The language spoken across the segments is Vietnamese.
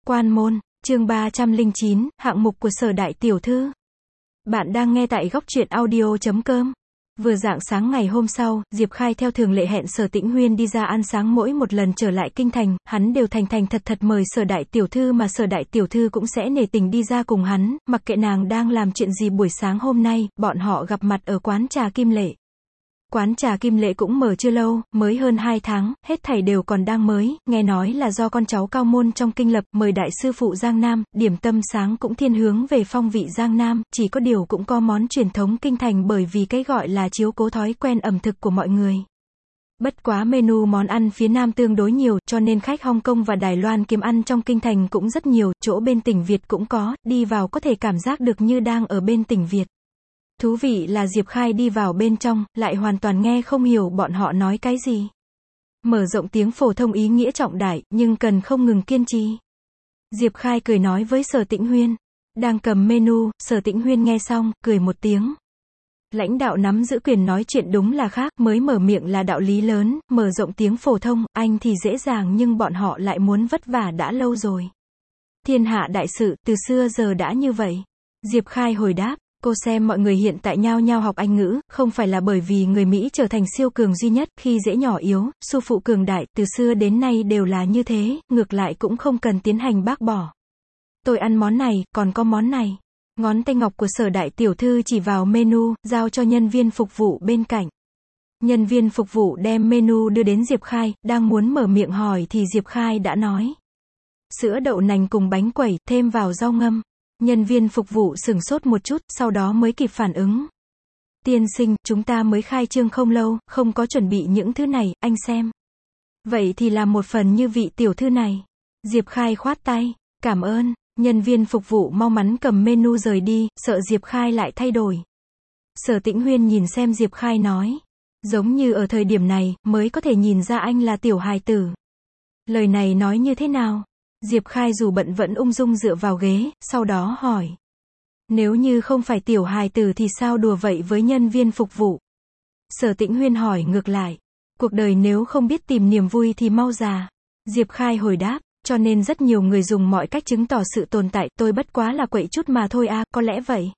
Quan môn, chương 309, hạng mục của Sở đại tiểu thư. Bạn đang nghe tại góc truyện audio.com. Vừa rạng sáng ngày hôm sau, Diệp Khai theo thường lệ hẹn Sở Tĩnh Huyên đi ra ăn sáng. Mỗi một lần trở lại kinh thành, hắn đều thành thành thật thật mời Sở đại tiểu thư, mà Sở đại tiểu thư cũng sẽ nể tình đi ra cùng hắn, mặc kệ nàng đang làm chuyện gì. Buổi sáng hôm nay, bọn họ gặp mặt ở quán trà Kim Lệ. Quán trà Kim Lệ cũng mở chưa lâu, mới hơn 2 tháng, hết thảy đều còn đang mới, nghe nói là do con cháu cao môn trong kinh lập, mời đại sư phụ Giang Nam, điểm tâm sáng cũng thiên hướng về phong vị Giang Nam, chỉ có điều cũng có món truyền thống kinh thành bởi vì cái gọi là chiếu cố thói quen ẩm thực của mọi người. Bất quá menu món ăn phía Nam tương đối nhiều, cho nên khách Hong Kong và Đài Loan kiếm ăn trong kinh thành cũng rất nhiều, chỗ bên tỉnh Việt cũng có, đi vào có thể cảm giác được như đang ở bên tỉnh Việt. Thú vị là Diệp Khai đi vào bên trong, lại hoàn toàn nghe không hiểu bọn họ nói cái gì. Mở rộng tiếng phổ thông ý nghĩa trọng đại, nhưng cần không ngừng kiên trì. Diệp Khai cười nói với Sở Tĩnh Huyên. Đang cầm menu, Sở Tĩnh Huyên nghe xong, cười một tiếng. Lãnh đạo nắm giữ quyền nói chuyện đúng là khác, mới mở miệng là đạo lý lớn, mở rộng tiếng phổ thông, anh thì dễ dàng nhưng bọn họ lại muốn vất vả đã lâu rồi. Thiên hạ đại sự, từ xưa giờ đã như vậy. Diệp Khai hồi đáp. Cô xem mọi người hiện tại nhao nhao học Anh ngữ, không phải là bởi vì người Mỹ trở thành siêu cường duy nhất, khi dễ nhỏ yếu, su phụ cường đại, từ xưa đến nay đều là như thế, ngược lại cũng không cần tiến hành bác bỏ. Tôi ăn món này, còn có món này. Ngón tay ngọc của Sở đại tiểu thư chỉ vào menu, giao cho nhân viên phục vụ bên cạnh. Nhân viên phục vụ đem menu đưa đến Diệp Khai, đang muốn mở miệng hỏi thì Diệp Khai đã nói. Sữa đậu nành cùng bánh quẩy, thêm vào rau ngâm. Nhân viên phục vụ sửng sốt một chút, sau đó mới kịp phản ứng. Tiên sinh, chúng ta mới khai trương không lâu, không có chuẩn bị những thứ này, anh xem. Vậy thì làm một phần như vị tiểu thư này. Diệp Khai khoát tay. Cảm ơn. Nhân viên phục vụ mau mắn cầm menu rời đi, sợ Diệp Khai lại thay đổi. Sở Tĩnh Huyên nhìn xem Diệp Khai nói. Giống như ở thời điểm này, mới có thể nhìn ra anh là tiểu hài tử. Lời này nói như thế nào? Diệp Khai dù bận vẫn ung dung dựa vào ghế, sau đó hỏi. Nếu như không phải tiểu hài tử thì sao đùa vậy với nhân viên phục vụ? Sở Tĩnh Huyên hỏi ngược lại. Cuộc đời nếu không biết tìm niềm vui thì mau già. Diệp Khai hồi đáp, cho nên rất nhiều người dùng mọi cách chứng tỏ sự tồn tại, tôi bất quá là quậy chút mà thôi à, có lẽ vậy.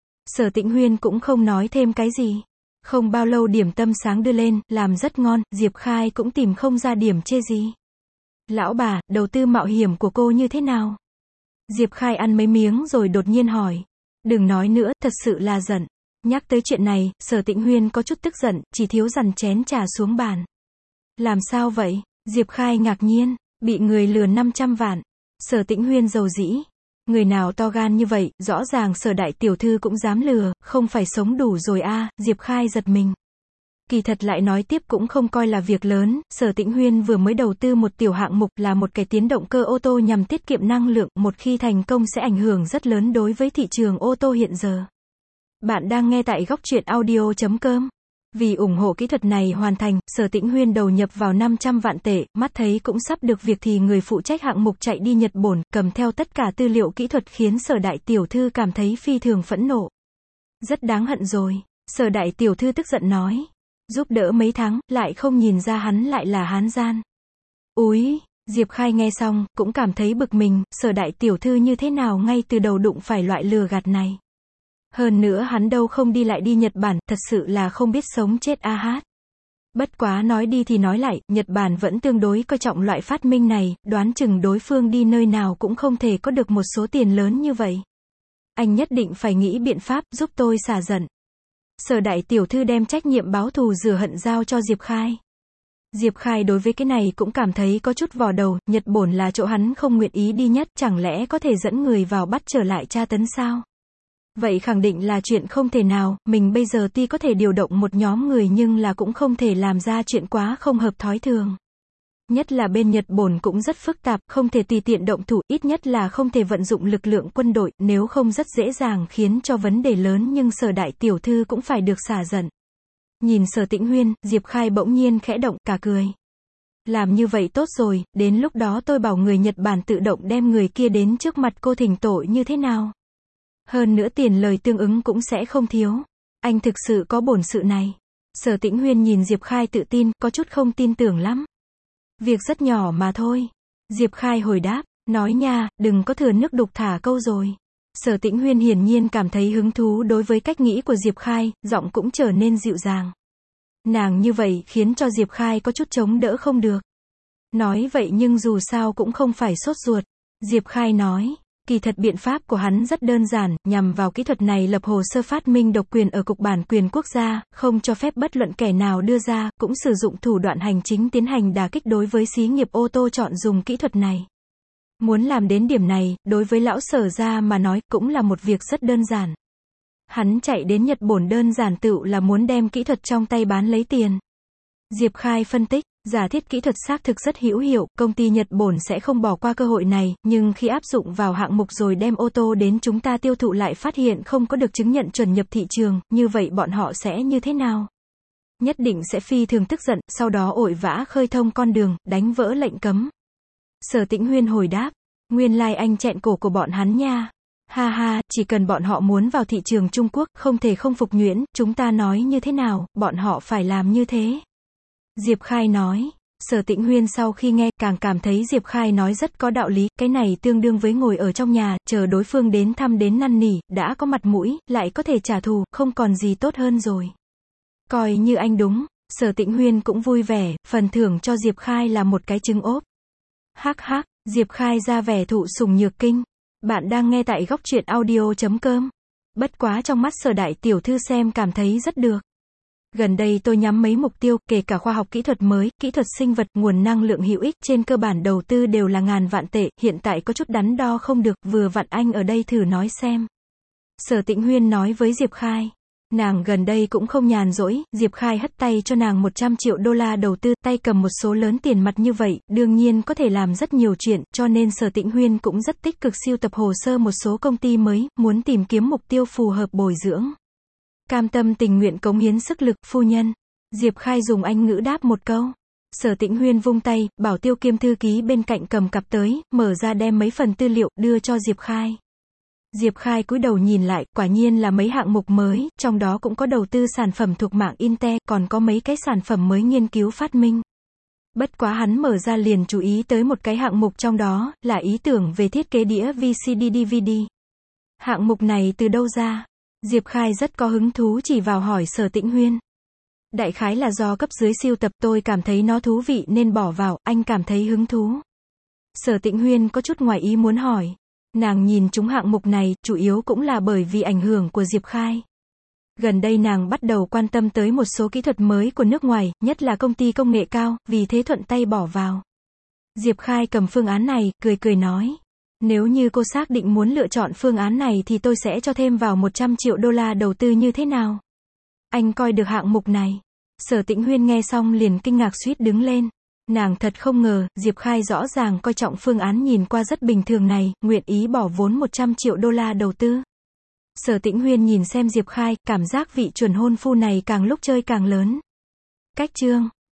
Sở Tĩnh Huyên cũng không nói thêm cái gì. Không bao lâu điểm tâm sáng đưa lên, làm rất ngon, Diệp Khai cũng tìm không ra điểm chê gì. Lão bà, đầu tư mạo hiểm của cô như thế nào? Diệp Khai ăn mấy miếng rồi đột nhiên hỏi. Đừng nói nữa, thật sự là giận. Nhắc tới chuyện này, Sở Tĩnh Huyên có chút tức giận, chỉ thiếu dằn chén trà xuống bàn. Làm sao vậy? Diệp Khai ngạc nhiên, bị người lừa 500 vạn. Sở Tĩnh Huyên dầu dĩ. Người nào to gan như vậy, rõ ràng Sở đại tiểu thư cũng dám lừa, không phải sống đủ rồi à, Diệp Khai giật mình. Kỳ thật lại nói tiếp cũng không coi là việc lớn, Sở Tĩnh Huyên vừa mới đầu tư một tiểu hạng mục là một cải tiến động cơ ô tô nhằm tiết kiệm năng lượng, một khi thành công sẽ ảnh hưởng rất lớn đối với thị trường ô tô hiện giờ. Bạn đang nghe tại góc truyện audio.com. Vì ủng hộ kỹ thuật này hoàn thành, Sở Tĩnh Huyên đầu nhập vào 500 vạn tệ, mắt thấy cũng sắp được việc thì người phụ trách hạng mục chạy đi Nhật Bản, cầm theo tất cả tư liệu kỹ thuật khiến Sở đại tiểu thư cảm thấy phi thường phẫn nộ. Rất đáng hận rồi, Sở đại tiểu thư tức giận nói. Giúp đỡ mấy tháng, lại không nhìn ra hắn lại là hán gian. Úi, Diệp Khai nghe xong, cũng cảm thấy bực mình, Sở đại tiểu thư như thế nào ngay từ đầu đụng phải loại lừa gạt này. Hơn nữa hắn đâu không đi lại đi Nhật Bản, thật sự là không biết sống chết a hát. Bất quá nói đi thì nói lại, Nhật Bản vẫn tương đối coi trọng loại phát minh này, đoán chừng đối phương đi nơi nào cũng không thể có được một số tiền lớn như vậy. Anh nhất định phải nghĩ biện pháp, giúp tôi xả giận. Sở đại tiểu thư đem trách nhiệm báo thù rửa hận giao cho Diệp Khai. Diệp Khai đối với cái này cũng cảm thấy có chút vò đầu, Nhật Bản là chỗ hắn không nguyện ý đi nhất, chẳng lẽ có thể dẫn người vào bắt trở lại tra tấn sao? Vậy khẳng định là chuyện không thể nào, mình bây giờ tuy có thể điều động một nhóm người nhưng là cũng không thể làm ra chuyện quá không hợp thói thường. Nhất là bên Nhật Bản cũng rất phức tạp, không thể tùy tiện động thủ, ít nhất là không thể vận dụng lực lượng quân đội, nếu không rất dễ dàng khiến cho vấn đề lớn nhưng Sở đại tiểu thư cũng phải được xả giận. Nhìn Sở Tĩnh Huyên, Diệp Khai bỗng nhiên khẽ động, cả cười. Làm như vậy tốt rồi, đến lúc đó tôi bảo người Nhật Bản tự động đem người kia đến trước mặt cô thỉnh tội như thế nào? Hơn nữa tiền lời tương ứng cũng sẽ không thiếu. Anh thực sự có bổn sự này. Sở Tĩnh Huyên nhìn Diệp Khai tự tin, có chút không tin tưởng lắm. Việc rất nhỏ mà thôi. Diệp Khai hồi đáp, Nói nha, đừng có thừa nước đục thả câu rồi. Sở Tĩnh Huyên hiển nhiên cảm thấy hứng thú đối với cách nghĩ của Diệp Khai, giọng cũng trở nên dịu dàng. Nàng như vậy khiến cho Diệp Khai có chút chống đỡ không được. Nói vậy nhưng dù sao cũng không phải sốt ruột. Diệp Khai nói, kỳ thật biện pháp của hắn rất đơn giản, nhằm vào kỹ thuật này lập hồ sơ phát minh độc quyền ở Cục Bản quyền Quốc gia, không cho phép bất luận kẻ nào đưa ra, cũng sử dụng thủ đoạn hành chính tiến hành đả kích đối với xí nghiệp ô tô chọn dùng kỹ thuật này. Muốn làm đến điểm này, đối với lão Sở gia mà nói, cũng là một việc rất đơn giản. Hắn chạy đến Nhật Bản đơn giản tựu là muốn đem kỹ thuật trong tay bán lấy tiền. Diệp Khai phân tích, giả thiết kỹ thuật xác thực rất hữu hiệu, công ty Nhật Bản sẽ không bỏ qua cơ hội này, nhưng khi áp dụng vào hạng mục rồi đem ô tô đến chúng ta tiêu thụ lại phát hiện không có được chứng nhận chuẩn nhập thị trường, như vậy bọn họ sẽ như thế nào? Nhất định sẽ phi thường tức giận, sau đó ội vã khơi thông con đường, đánh vỡ lệnh cấm. Sở Tĩnh Huyên hồi đáp, nguyên lai anh chẹn cổ của bọn hắn nha. Ha ha, chỉ cần bọn họ muốn vào thị trường Trung Quốc, không thể không phục nhuyễn, chúng ta nói như thế nào, bọn họ phải làm như thế. Diệp Khai nói, Sở Tĩnh Huyên sau khi nghe, càng cảm thấy Diệp Khai nói rất có đạo lý, cái này tương đương với ngồi ở trong nhà, chờ đối phương đến thăm đến năn nỉ, đã có mặt mũi, lại có thể trả thù, không còn gì tốt hơn rồi. Coi như anh đúng, Sở Tĩnh Huyên cũng vui vẻ, phần thưởng cho Diệp Khai là một cái trứng ốp. Hắc hắc, Diệp Khai ra vẻ thụ sủng nhược kinh. Bạn đang nghe tại góc truyện audio.com. Bất quá trong mắt Sở đại tiểu thư xem cảm thấy rất được. Gần đây tôi nhắm mấy mục tiêu, kể cả khoa học kỹ thuật mới, kỹ thuật sinh vật, nguồn năng lượng hữu ích, trên cơ bản đầu tư đều là ngàn vạn tệ, hiện tại có chút đắn đo không được, vừa vặn anh ở đây thử nói xem. Sở Tĩnh Huyên nói với Diệp Khai. Nàng gần đây cũng không nhàn rỗi, Diệp Khai hất tay cho nàng 100 triệu đô la đầu tư, tay cầm một số lớn tiền mặt như vậy, đương nhiên có thể làm rất nhiều chuyện, cho nên Sở Tĩnh Huyên cũng rất tích cực sưu tập hồ sơ một số công ty mới, muốn tìm kiếm mục tiêu phù hợp bồi dưỡng. Cam tâm tình nguyện cống hiến sức lực, phu nhân. Diệp Khai dùng Anh ngữ đáp một câu. Sở Tĩnh Huyên vung tay, bảo Tiêu Kiêm thư ký bên cạnh cầm cặp tới, mở ra đem mấy phần tư liệu, đưa cho Diệp Khai. Diệp Khai cúi đầu nhìn lại, quả nhiên là mấy hạng mục mới, trong đó cũng có đầu tư sản phẩm thuộc mạng Intel, còn có mấy cái sản phẩm mới nghiên cứu phát minh. Bất quá hắn mở ra liền chú ý tới một cái hạng mục trong đó, là ý tưởng về thiết kế đĩa VCD-DVD. Hạng mục này từ đâu ra? Diệp Khai rất có hứng thú chỉ vào hỏi Sở Tĩnh Huyên. Đại khái là do cấp dưới sưu tập, tôi cảm thấy nó thú vị nên bỏ vào, anh cảm thấy hứng thú. Sở Tĩnh Huyên có chút ngoài ý muốn hỏi. Nàng nhìn chúng hạng mục này, chủ yếu cũng là bởi vì ảnh hưởng của Diệp Khai. Gần đây nàng bắt đầu quan tâm tới một số kỹ thuật mới của nước ngoài, nhất là công ty công nghệ cao, vì thế thuận tay bỏ vào. Diệp Khai cầm phương án này, cười nói. Nếu như cô xác định muốn lựa chọn phương án này thì tôi sẽ cho thêm vào 100 triệu đô la đầu tư như thế nào? Anh coi được hạng mục này. Sở Tĩnh Huyên nghe xong liền kinh ngạc suýt đứng lên. Nàng thật không ngờ, Diệp Khai rõ ràng coi trọng phương án nhìn qua rất bình thường này, nguyện ý bỏ vốn 100 triệu đô la đầu tư. Sở Tĩnh Huyên nhìn xem Diệp Khai, cảm giác vị chuẩn hôn phu này càng lúc chơi càng lớn. Cách chương